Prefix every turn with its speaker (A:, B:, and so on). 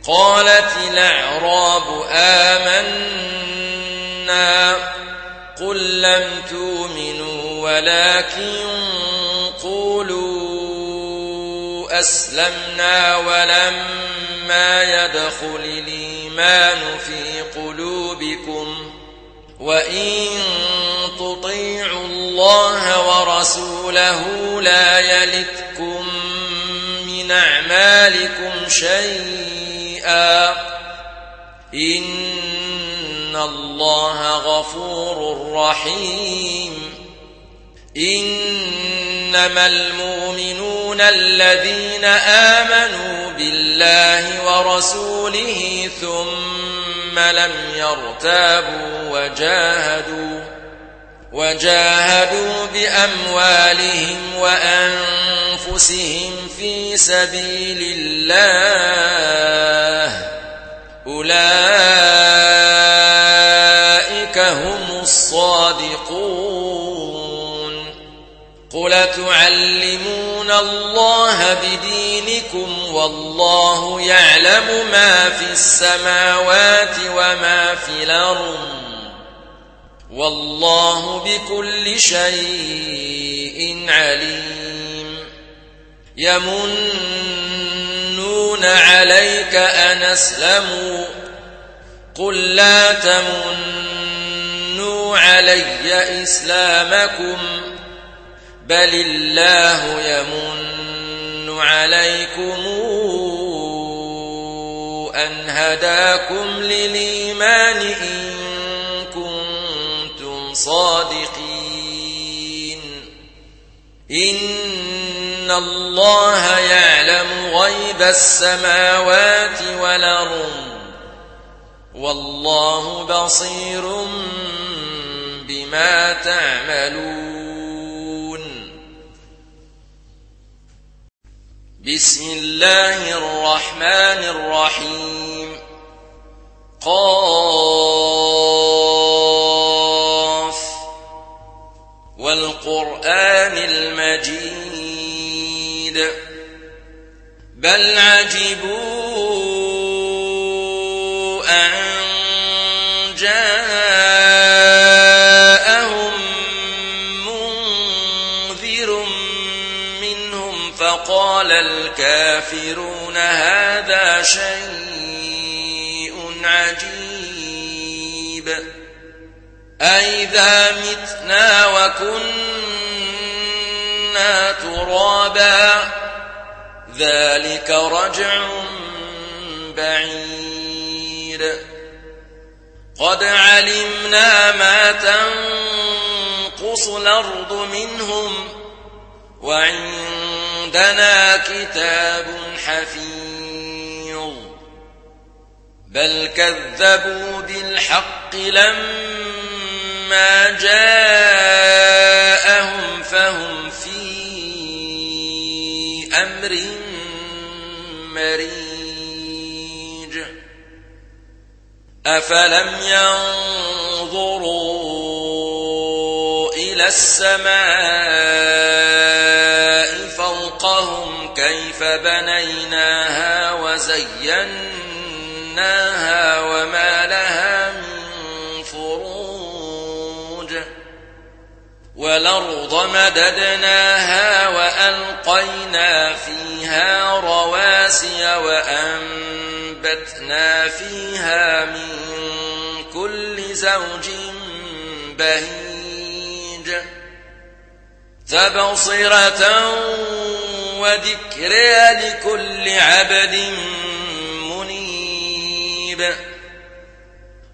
A: قالت الأعراب آمنا قل لم تؤمنوا ولكن قولوا أسلمنا ولما يدخل الإيمان في قلوبكم وإن تطيعوا الله ورسوله لا يلتكم من أعمالكم شيئا إن الله غفور رحيم إنما المؤمنون الذين آمنوا بالله ورسوله ثم لم يرتابوا وجاهدوا بأموالهم وأنفسهم في سبيل الله أولئك هم الصادقون قل تعلمون الله بدينكم والله يعلم ما في السماوات وما في الأرض والله بكل شيء عليم يمنون عليك أن أسلموا قل لا تمنوا علي إسلامكم بل الله يمن عليكم أن هداكم للإيمان إن كنتم صادقين إن الله يعلم غيب السماوات والأرض والله بصير بما تعملون بسم الله الرحمن الرحيم قاف والقرآن المجيد بل عجبوا أن جاءهم منذر منهم فقال الكافرون هذا شيء عجيب أئذا متنا وكنا ترابا ذلك رجع بعيد قد علمنا ما تنقص الأرض منهم وعندنا كتاب حفيظ بل كذبوا بالحق لما جاءهم فهم في أمر مريج أفلم ينظروا إلى السماء فوقهم كيف بنيناها وزيناها وما لها من فروج والأرض مددناها وألقينا فيها رواسي وأنبتنا فيها من كل زوج بهيج تبصرة وذكرى لكل عبد منيب